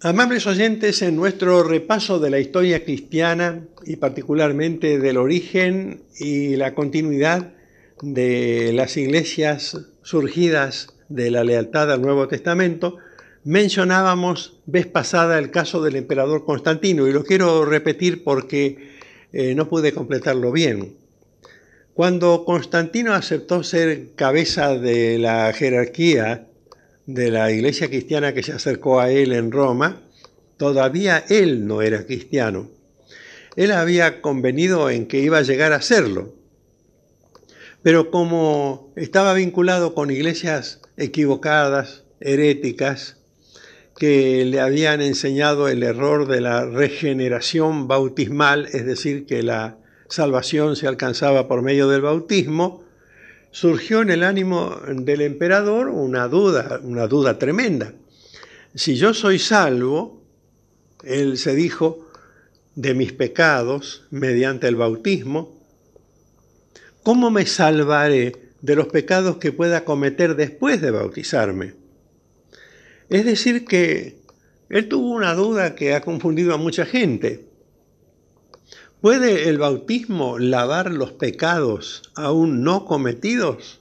Amables oyentes, en nuestro repaso de la historia cristiana y particularmente del origen y la continuidad de las iglesias surgidas de la lealtad al Nuevo Testamento, mencionábamos vez pasada el caso del emperador Constantino y lo quiero repetir porque no pude completarlo bien. Cuando Constantino aceptó ser cabeza de la jerarquía de la iglesia cristiana que se acercó a él en Roma, todavía él no era cristiano. Él había convenido en que iba a llegar a serlo, pero como estaba vinculado con iglesias equivocadas, heréticas, que le habían enseñado el error de la regeneración bautismal, es decir, que la salvación se alcanzaba por medio del bautismo, surgió en el ánimo del emperador una duda tremenda. Si yo soy salvo, él se dijo, de mis pecados mediante el bautismo, ¿cómo me salvaré de los pecados que pueda cometer después de bautizarme? Es decir que él tuvo una duda que ha confundido a mucha gente. ¿Puede el bautismo lavar los pecados aún no cometidos?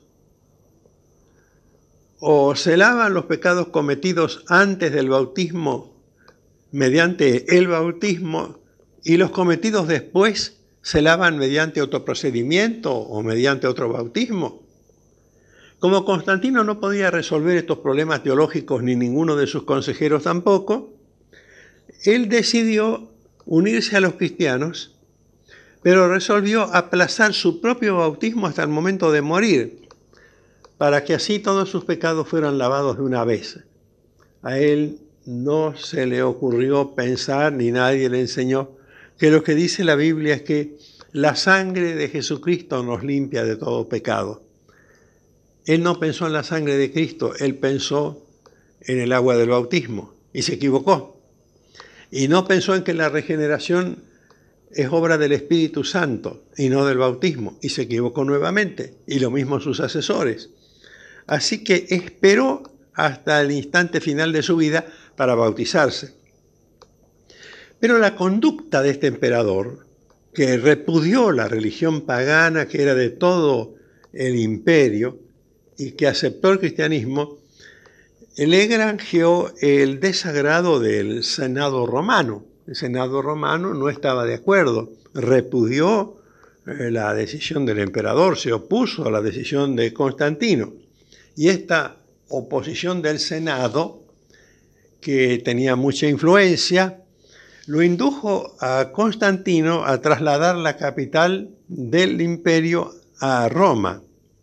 ¿O se lavan los pecados cometidos antes del bautismo mediante el bautismo y los cometidos después se lavan mediante otro procedimiento o mediante otro bautismo? Como Constantino no podía resolver estos problemas teológicos ni ninguno de sus consejeros tampoco, él decidió unirse a los cristianos, pero resolvió aplazar su propio bautismo hasta el momento de morir, para que así todos sus pecados fueran lavados de una vez. A él no se le ocurrió pensar, ni nadie le enseñó, que lo que dice la Biblia es que la sangre de Jesucristo nos limpia de todo pecado. Él no pensó en la sangre de Cristo, él pensó en el agua del bautismo y se equivocó. Y no pensó en que la regeneración es obra del Espíritu Santo y no del bautismo, y se equivocó nuevamente, y lo mismo sus asesores. Así que esperó hasta el instante final de su vida para bautizarse. Pero la conducta de este emperador, que repudió la religión pagana que era de todo el imperio y que aceptó el cristianismo, le granjeó el desagrado del Senado romano. El Senado romano no estaba de acuerdo, repudió la decisión del emperador, se opuso a la decisión de Constantino. Y esta oposición del Senado, que tenía mucha influencia, lo indujo a Constantino a trasladar la capital del imperio a Roma.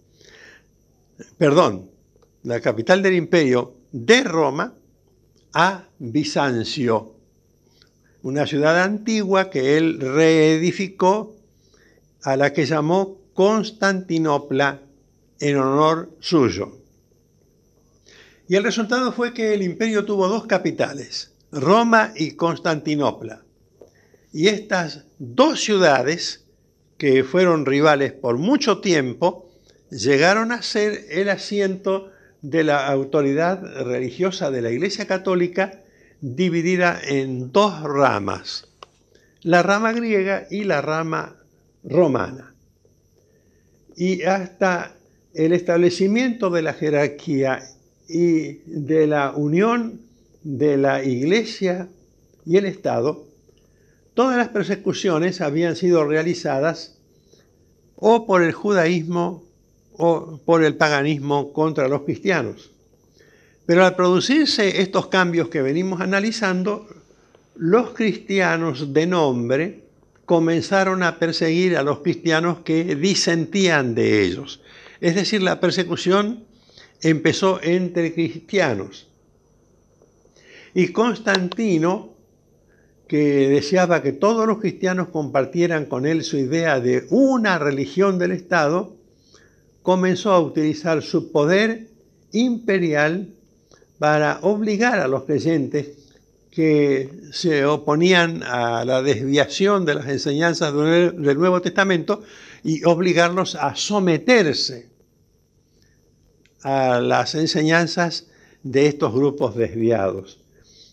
La capital del imperio de Roma a Bizancio, una ciudad antigua que él reedificó, a la que llamó Constantinopla en honor suyo. Y el resultado fue que el imperio tuvo dos capitales, Roma y Constantinopla. Y estas dos ciudades, que fueron rivales por mucho tiempo, llegaron a ser el asiento de la autoridad religiosa de la Iglesia Católica, dividida en dos ramas, la rama griega y la rama romana. Y hasta el establecimiento de la jerarquía y de la unión de la Iglesia y el Estado, todas las persecuciones habían sido realizadas o por el judaísmo o por el paganismo contra los cristianos. Pero al producirse estos cambios que venimos analizando, los cristianos de nombre comenzaron a perseguir a los cristianos que disentían de ellos. Es decir, la persecución empezó entre cristianos. Y Constantino, que deseaba que todos los cristianos compartieran con él su idea de una religión del Estado, comenzó a utilizar su poder imperial para obligar a los creyentes que se oponían a la desviación de las enseñanzas del Nuevo Testamento y obligarlos a someterse a las enseñanzas de estos grupos desviados.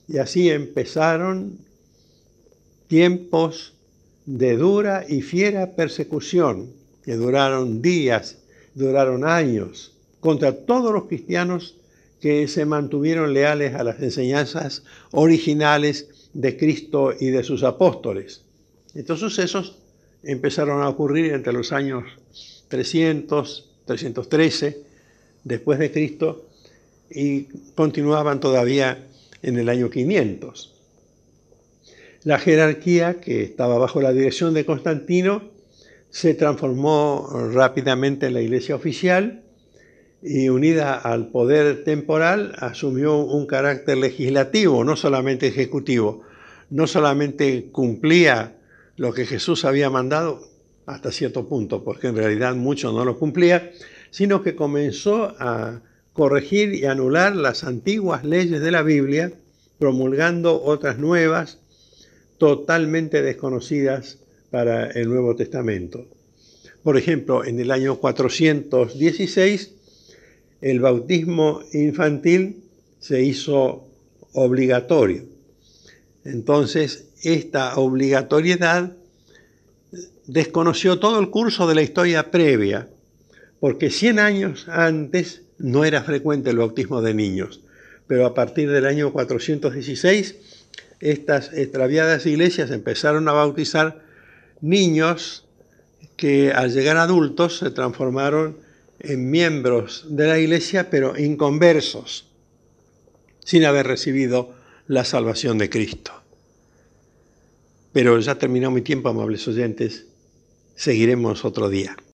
Y así empezaron tiempos de dura y fiera persecución, que duraron días, duraron años, contra todos los cristianos que se mantuvieron leales a las enseñanzas originales de Cristo y de sus apóstoles. Estos sucesos empezaron a ocurrir entre los años 300, 313 después de Cristo y continuaban todavía en el año 500. La jerarquía, que estaba bajo la dirección de Constantino, se transformó rápidamente en la iglesia oficial y, unida al poder temporal, asumió un carácter legislativo, no solamente ejecutivo. No solamente cumplía lo que Jesús había mandado hasta cierto punto, porque en realidad mucho no lo cumplía, sino que comenzó a corregir y anular las antiguas leyes de la Biblia, promulgando otras nuevas, totalmente desconocidas para el Nuevo Testamento. Por ejemplo, en el año 416, el bautismo infantil se hizo obligatorio. Entonces, esta obligatoriedad desconoció todo el curso de la historia previa, porque 100 años antes no era frecuente el bautismo de niños, pero a partir del año 416, estas extraviadas iglesias empezaron a bautizar niños que al llegar adultos se transformaron en miembros de la iglesia, pero inconversos, sin haber recibido la salvación de Cristo. Pero ya terminó mi tiempo, amables oyentes. Seguiremos otro día.